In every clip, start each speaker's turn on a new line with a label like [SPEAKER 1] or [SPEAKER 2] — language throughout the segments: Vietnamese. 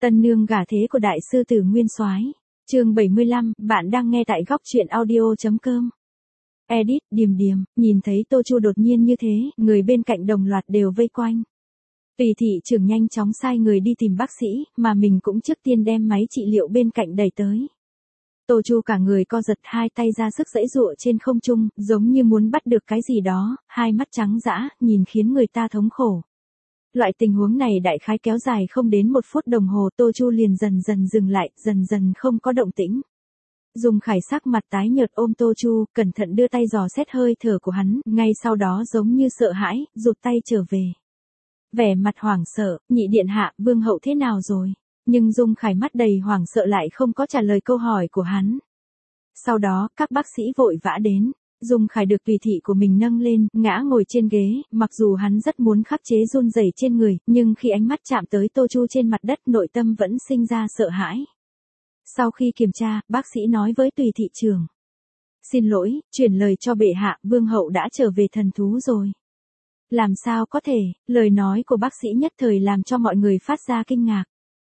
[SPEAKER 1] Tân nương gả thế của đại sư tử Nguyên Soái. Chương 75, bạn đang nghe tại góc truyện audio.com. Edit, Điềm Điềm, nhìn thấy Tô Chu đột nhiên như thế, người bên cạnh đồng loạt đều vây quanh. Tùy thị trưởng nhanh chóng sai người đi tìm bác sĩ, mà mình cũng trước tiên đem máy trị liệu bên cạnh đẩy tới. Tô Chu cả người co giật, hai tay ra sức giãy giụa trên không trung, giống như muốn bắt được cái gì đó, hai mắt trắng dã, nhìn khiến người ta thống khổ. Loại tình huống này đại khái kéo dài không đến 1 phút đồng hồ, Tô Chu liền dần dần dừng lại, dần dần không có động tĩnh. Dung Khải sắc mặt tái nhợt ôm Tô Chu, cẩn thận đưa tay dò xét hơi thở của hắn, ngay sau đó giống như sợ hãi, rụt tay trở về. Vẻ mặt hoảng sợ, nhị điện hạ, vương hậu thế nào rồi? Nhưng Dung Khải mắt đầy hoảng sợ lại không có trả lời câu hỏi của hắn. Sau đó, các bác sĩ vội vã đến. Dung Khải được tùy thị của mình nâng lên, ngã ngồi trên ghế, mặc dù hắn rất muốn khắc chế run rẩy trên người, nhưng khi ánh mắt chạm tới Tô Chu trên mặt đất, nội tâm vẫn sinh ra sợ hãi. Sau khi kiểm tra, bác sĩ nói với tùy thị trưởng: "Xin lỗi, chuyển lời cho bệ hạ, vương hậu đã trở về thần thú rồi." Làm sao có thể, lời nói của bác sĩ nhất thời làm cho mọi người phát ra kinh ngạc.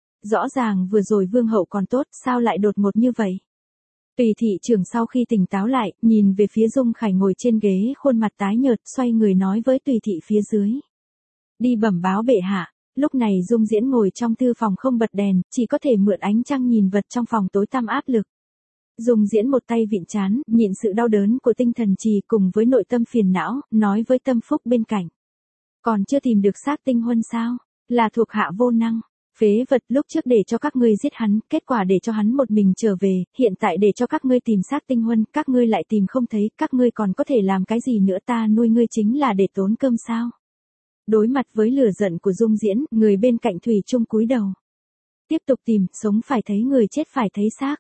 [SPEAKER 1] Rõ ràng vừa rồi vương hậu còn tốt, sao lại đột ngột như vậy? Tùy thị trưởng sau khi tỉnh táo lại, nhìn về phía Dung Khải ngồi trên ghế, khuôn mặt tái nhợt, xoay người nói với tùy thị phía dưới: "Đi bẩm báo bệ hạ." Lúc này Dung Diễn ngồi trong thư phòng không bật đèn, chỉ có thể mượn ánh trăng nhìn vật trong phòng tối tăm áp lực. Dung Diễn một tay vịn trán, nhịn sự đau đớn của tinh thần trì cùng với nội tâm phiền não, nói với Tâm Phúc bên cạnh: "Còn chưa tìm được xác tinh huân sao? Là thuộc hạ vô năng. Phế vật, lúc trước để cho các ngươi giết hắn, kết quả để cho hắn một mình trở về, hiện tại để cho các ngươi tìm xác tinh huân, các ngươi lại tìm không thấy, các ngươi còn có thể làm cái gì nữa, ta nuôi ngươi chính là để tốn cơm sao?" Đối mặt với lửa giận của Dung Diễn, người bên cạnh thủy chung cúi đầu. Tiếp tục tìm, sống phải thấy người, chết phải thấy xác.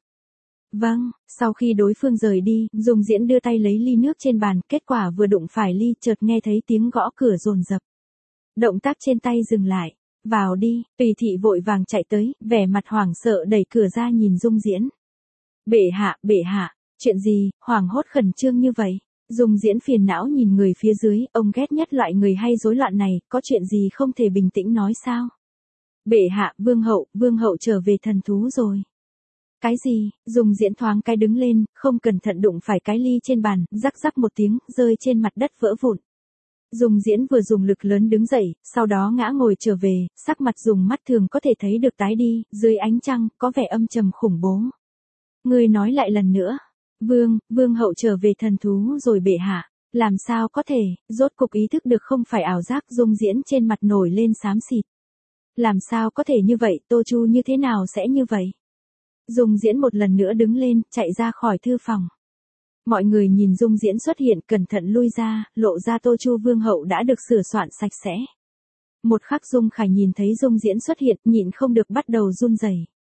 [SPEAKER 1] Vâng, sau khi đối phương rời đi, Dung Diễn đưa tay lấy ly nước trên bàn, kết quả vừa đụng phải ly, chợt nghe thấy tiếng gõ cửa dồn dập. Động tác trên tay dừng lại. "Vào đi." Tùy thị vội vàng chạy tới, vẻ mặt hoảng sợ đẩy cửa ra nhìn Dung Diễn. Bệ hạ, chuyện gì, hoảng hốt khẩn trương như vậy?" Dung Diễn phiền não nhìn người phía dưới, ông ghét nhất loại người hay rối loạn này, có chuyện gì không thể bình tĩnh nói sao? "Bệ hạ, vương hậu trở về thần thú rồi." "Cái gì?" Dung Diễn thoáng cái đứng lên, không cẩn thận đụng phải cái ly trên bàn, rắc rắc một tiếng, rơi trên mặt đất vỡ vụn. Dung Diễn vừa dùng lực lớn đứng dậy, sau đó ngã ngồi trở về, sắc mặt dùng mắt thường có thể thấy được tái đi, dưới ánh trăng, có vẻ âm trầm khủng bố. "Ngươi nói lại lần nữa." Vương hậu trở về thần thú rồi bệ hạ." "Làm sao có thể?" Rốt cục ý thức được không phải ảo giác, Dung Diễn trên mặt nổi lên xám xịt. "Làm sao có thể như vậy, Tô Chu như thế nào sẽ như vậy?" Dung Diễn một lần nữa đứng lên, chạy ra khỏi thư phòng. Mọi người nhìn Dung Diễn xuất hiện, cẩn thận lui ra, lộ ra Tô Chu vương hậu đã được sửa soạn sạch sẽ. Một khắc Dung Khải nhìn thấy Dung Diễn xuất hiện, nhịn không được bắt đầu run rẩy.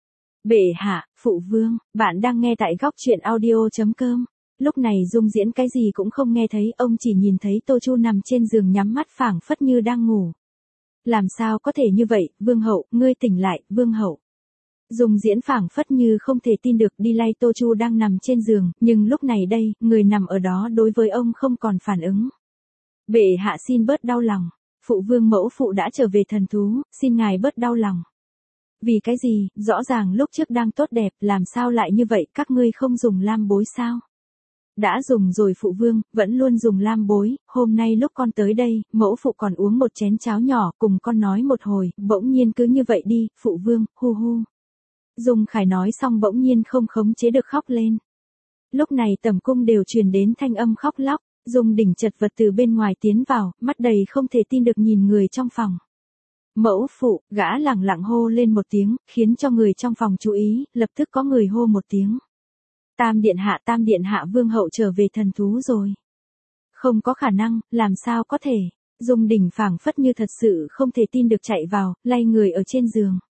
[SPEAKER 1] "Bệ hạ, phụ vương, bạn đang nghe tại góc truyện audio.com." Lúc này Dung Diễn cái gì cũng không nghe thấy, ông chỉ nhìn thấy Tô Chu nằm trên giường nhắm mắt phảng phất như đang ngủ. "Làm sao có thể như vậy, vương hậu, ngươi tỉnh lại, vương hậu." Dung Diễn phảng phất như không thể tin được đi lay Tô Chu đang nằm trên giường, nhưng lúc này đây, người nằm ở đó đối với ông không còn phản ứng. "Bệ hạ xin bớt đau lòng. Phụ vương mẫu phụ đã trở về thần thú, xin ngài bớt đau lòng." "Vì cái gì, rõ ràng lúc trước đang tốt đẹp, làm sao lại như vậy, các ngươi không dùng lam bối sao?" "Đã dùng rồi phụ vương, vẫn luôn dùng lam bối, hôm nay lúc con tới đây, mẫu phụ còn uống một chén cháo nhỏ, cùng con nói một hồi, bỗng nhiên cứ như vậy đi, phụ vương, hu hu." Dung Khải nói xong bỗng nhiên không khống chế được khóc lên. Lúc này tầm cung đều truyền đến thanh âm khóc lóc, Dung Đỉnh chật vật từ bên ngoài tiến vào, mắt đầy không thể tin được nhìn người trong phòng. "Mẫu phụ." Gã lẳng lặng hô lên một tiếng, khiến cho người trong phòng chú ý, lập tức có người hô một tiếng: Tam điện hạ, vương hậu trở về thần thú rồi." "Không có khả năng, làm sao có thể?" Dung Đỉnh phảng phất như thật sự không thể tin được chạy vào, lay người ở trên giường.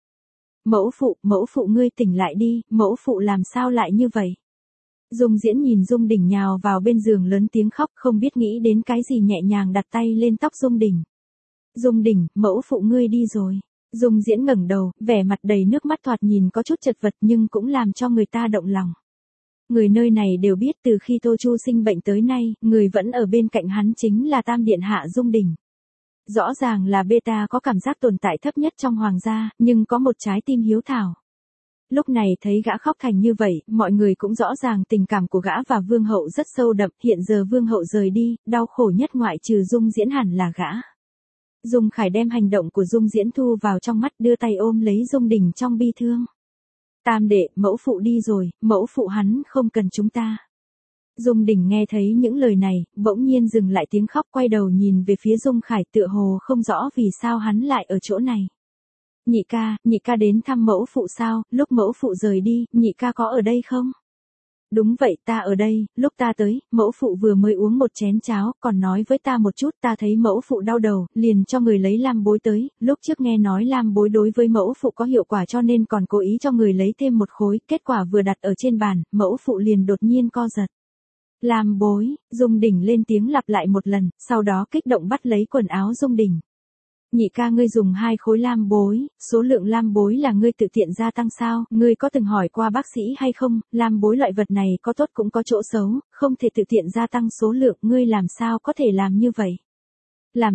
[SPEAKER 1] Mẫu phụ ngươi tỉnh lại đi, mẫu phụ làm sao lại như vậy?" Dung Diễn nhìn Dung Đỉnh nhào vào bên giường lớn tiếng khóc, không biết nghĩ đến cái gì nhẹ nhàng đặt tay lên tóc Dung Đỉnh. "Dung Đỉnh, mẫu phụ ngươi đi rồi." Dung Diễn ngẩng đầu, vẻ mặt đầy nước mắt, thoạt nhìn có chút chật vật nhưng cũng làm cho người ta động lòng. Người nơi này đều biết từ khi Tô Chu sinh bệnh tới nay, người vẫn ở bên cạnh hắn chính là Tam điện hạ Dung Đỉnh. Rõ ràng là beta có cảm giác tồn tại thấp nhất trong hoàng gia, nhưng có một trái tim hiếu thảo. Lúc này thấy gã khóc thành như vậy, mọi người cũng rõ ràng tình cảm của gã và vương hậu rất sâu đậm, hiện giờ vương hậu rời đi, đau khổ nhất ngoại trừ Dung Diễn hẳn là gã. Dung Khải đem hành động của Dung Diễn thu vào trong mắt, đưa tay ôm lấy Dung Đình trong bi thương. Tam đệ, mẫu phụ đi rồi, mẫu phụ hắn không cần chúng ta. Dung Đình nghe thấy những lời này, bỗng nhiên dừng lại tiếng khóc, quay đầu nhìn về phía Dung Khải, tựa hồ không rõ vì sao hắn lại ở chỗ này. Nhị ca đến thăm mẫu phụ sao, lúc mẫu phụ rời đi, nhị ca có ở đây không? Đúng vậy, ta ở đây, lúc ta tới, mẫu phụ vừa mới uống một chén cháo, còn nói với ta một chút, ta thấy mẫu phụ đau đầu, liền cho người lấy lam bối tới, lúc trước nghe nói lam bối đối với mẫu phụ có hiệu quả cho nên còn cố ý cho người lấy thêm một khối, kết quả vừa đặt ở trên bàn, mẫu phụ liền đột nhiên co giật. Lam bối, Dung Đình lên tiếng lặp lại một lần, sau đó kích động bắt lấy quần áo Dung Đình. Nhị ca, ngươi dùng 2 khối lam bối, số lượng lam bối là ngươi tự tiện gia tăng sao, ngươi có từng hỏi qua bác sĩ hay không, lam bối loại vật này có tốt cũng có chỗ xấu, không thể tự tiện gia tăng số lượng, ngươi làm sao có thể làm như vậy? Làm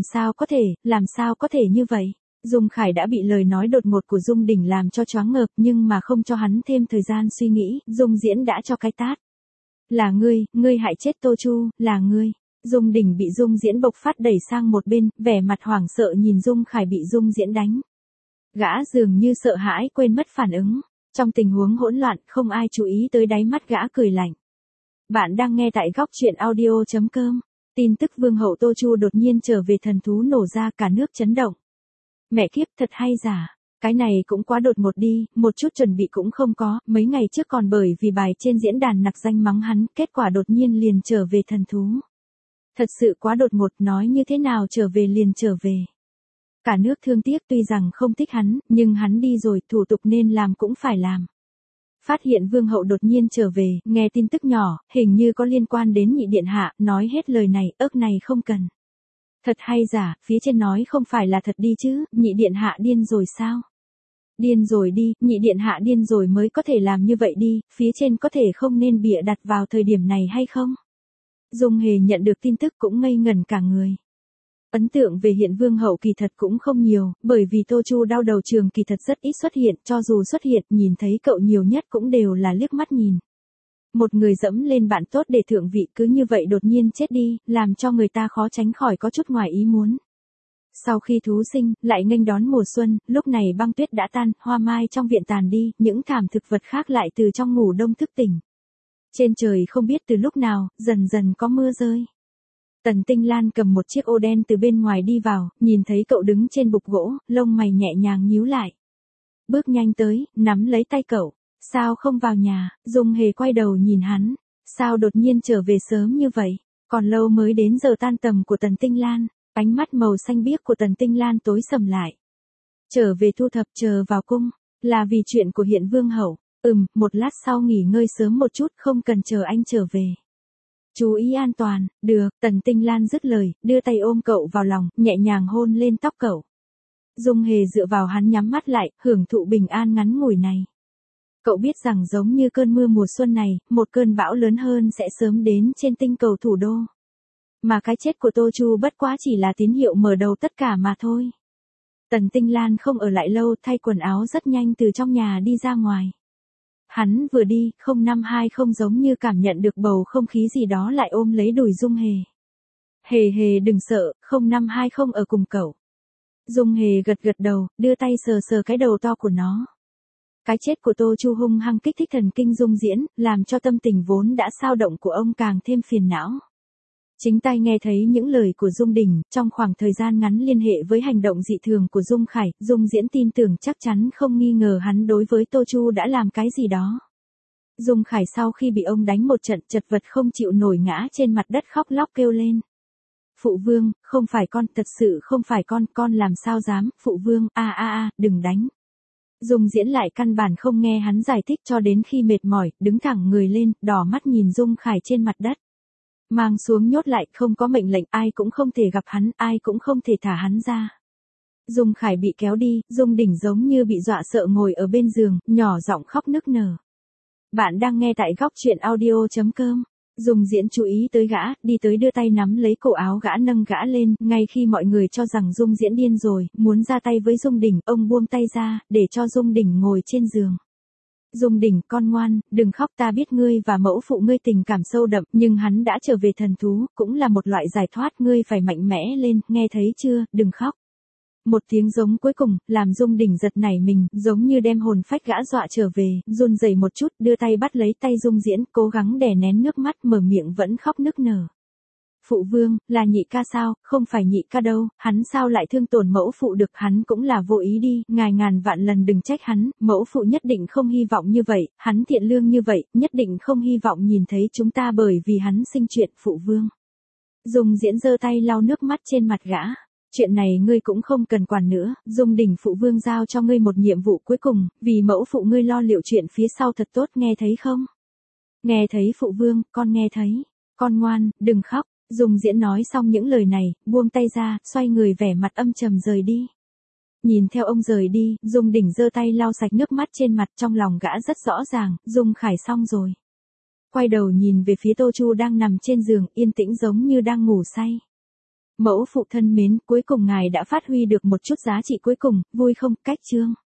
[SPEAKER 1] sao có thể như vậy? Dung Khải đã bị lời nói đột ngột của Dung Đình làm cho choáng ngợp, nhưng mà không cho hắn thêm thời gian suy nghĩ, Dung Diễn đã cho cái tát. Là ngươi hại chết Tô Chu, là ngươi. Dung Đình bị Dung Diễn bộc phát đẩy sang một bên, vẻ mặt hoảng sợ nhìn Dung Khải bị Dung Diễn đánh. Gã dường như sợ hãi quên mất phản ứng. Trong tình huống hỗn loạn, không ai chú ý tới đáy mắt gã cười lạnh. Bạn đang nghe tại góc truyện audio.com. Tin tức vương hậu Tô Chu đột nhiên trở về thần thú nổ ra, cả nước chấn động. Mẹ kiếp, thật hay giả. Cái này cũng quá đột ngột đi, một chút chuẩn bị cũng không có, mấy ngày trước còn bởi vì bài trên diễn đàn nặc danh mắng hắn, kết quả đột nhiên liền trở về thần thú. Thật sự quá đột ngột, nói như thế nào trở về liền trở về. Cả nước thương tiếc, tuy rằng không thích hắn, nhưng hắn đi rồi, thủ tục nên làm cũng phải làm. Phát hiện vương hậu đột nhiên trở về, nghe tin tức nhỏ, hình như có liên quan đến nhị điện hạ, nói hết lời này, ớt này không cần. Thật hay giả, phía trên nói không phải là thật đi chứ, nhị điện hạ điên rồi sao? Điên rồi đi, nhị điện hạ điên rồi mới có thể làm như vậy đi, phía trên có thể không nên bịa đặt vào thời điểm này hay không? Dung Hề nhận được tin tức cũng ngây ngẩn cả người. Ấn tượng về hiện vương hậu kỳ thật cũng không nhiều, bởi vì Tô Chu đau đầu trường kỳ thật rất ít xuất hiện, cho dù xuất hiện, nhìn thấy cậu nhiều nhất cũng đều là liếc mắt nhìn. Một người dẫm lên bạn tốt để thượng vị cứ như vậy đột nhiên chết đi, làm cho người ta khó tránh khỏi có chút ngoài ý muốn. Sau khi thú sinh, lại nghênh đón mùa xuân, lúc này băng tuyết đã tan, hoa mai trong viện tàn đi, những thảm thực vật khác lại từ trong ngủ đông thức tỉnh. Trên trời không biết từ lúc nào, dần dần có mưa rơi. Tần Tinh Lan cầm một chiếc ô đen từ bên ngoài đi vào, nhìn thấy cậu đứng trên bục gỗ, lông mày nhẹ nhàng nhíu lại. Bước nhanh tới, nắm lấy tay cậu. Sao không vào nhà? Dung Hề quay đầu nhìn hắn. Sao đột nhiên trở về sớm như vậy? Còn lâu mới đến giờ tan tầm của Tần Tinh Lan. Ánh mắt màu xanh biếc của Tần Tinh Lan tối sầm lại. Trở về thu thập chờ vào cung. Là vì chuyện của hiện vương hậu. Một lát sau nghỉ ngơi sớm một chút, không cần chờ anh trở về. Chú ý an toàn, được, Tần Tinh Lan dứt lời, đưa tay ôm cậu vào lòng, nhẹ nhàng hôn lên tóc cậu. Dung Hề dựa vào hắn nhắm mắt lại, hưởng thụ bình an ngắn ngủi này. Cậu biết rằng giống như cơn mưa mùa xuân này, một cơn bão lớn hơn sẽ sớm đến trên tinh cầu thủ đô. Mà cái chết của Tô Chu bất quá chỉ là tín hiệu mở đầu tất cả mà thôi. Tần Tinh Lan không ở lại lâu, thay quần áo rất nhanh từ trong nhà đi ra ngoài. Hắn vừa đi, 0520 giống như cảm nhận được bầu không khí gì đó lại ôm lấy đùi Dung Hề. Hề đừng sợ, 0520 ở cùng cậu. Dung Hề gật gật đầu, đưa tay sờ sờ cái đầu to của nó. Cái chết của Tô Chu hung hăng kích thích thần kinh Dung Diễn, làm cho tâm tình vốn đã xao động của ông càng thêm phiền não. Chính tai nghe thấy những lời của Dung Đình, trong khoảng thời gian ngắn liên hệ với hành động dị thường của Dung Khải, Dung Diễn tin tưởng chắc chắn không nghi ngờ hắn đối với Tô Chu đã làm cái gì đó. Dung Khải sau khi bị ông đánh một trận chật vật không chịu nổi ngã trên mặt đất khóc lóc kêu lên. Phụ vương, không phải con, thật sự không phải con làm sao dám, phụ vương, đừng đánh. Dung Diễn lại căn bản không nghe hắn giải thích cho đến khi mệt mỏi, đứng thẳng người lên, đỏ mắt nhìn Dung Khải trên mặt đất. Mang xuống nhốt lại, không có mệnh lệnh, ai cũng không thể gặp hắn, ai cũng không thể thả hắn ra. Dung Khải bị kéo đi, Dung Đình giống như bị dọa sợ ngồi ở bên giường, nhỏ giọng khóc nức nở. Bạn đang nghe tại góc truyện audio.com. Dung Diễn chú ý tới gã, đi tới đưa tay nắm lấy cổ áo gã nâng gã lên, ngay khi mọi người cho rằng Dung Diễn điên rồi, muốn ra tay với Dung Đình, ông buông tay ra, để cho Dung Đình ngồi trên giường. Dung Đình, con ngoan, đừng khóc, ta biết ngươi và mẫu phụ ngươi tình cảm sâu đậm, nhưng hắn đã trở về thần thú, cũng là một loại giải thoát, ngươi phải mạnh mẽ lên, nghe thấy chưa, đừng khóc. Một tiếng giống cuối cùng, làm Dung Đình giật nảy mình, giống như đem hồn phách gã dọa trở về, run rẩy một chút, đưa tay bắt lấy tay Dung Diễn, cố gắng đè nén nước mắt, mở miệng vẫn khóc nức nở. Phụ vương, là nhị ca sao, không phải nhị ca đâu, hắn sao lại thương tổn mẫu phụ được, hắn cũng là vô ý đi, ngài ngàn vạn lần đừng trách hắn, mẫu phụ nhất định không hy vọng như vậy, hắn thiện lương như vậy, nhất định không hy vọng nhìn thấy chúng ta bởi vì hắn sinh chuyện, phụ vương. Dung Diễn giơ tay lau nước mắt trên mặt gã. Chuyện này ngươi cũng không cần quản nữa, Dung Đình phụ vương giao cho ngươi một nhiệm vụ cuối cùng, vì mẫu phụ ngươi lo liệu chuyện phía sau thật tốt, nghe thấy không? Nghe thấy phụ vương, con nghe thấy. Con ngoan, đừng khóc. Dung Diễn nói xong những lời này, buông tay ra, xoay người vẻ mặt âm trầm rời đi. Nhìn theo ông rời đi, Dung Đình giơ tay lau sạch nước mắt trên mặt, trong lòng gã rất rõ ràng, Dung Khải xong rồi. Quay đầu nhìn về phía Tô Chu đang nằm trên giường, yên tĩnh giống như đang ngủ say. Mẫu phụ thân mến, cuối cùng ngài đã phát huy được một chút giá trị cuối cùng, vui không, cách chương.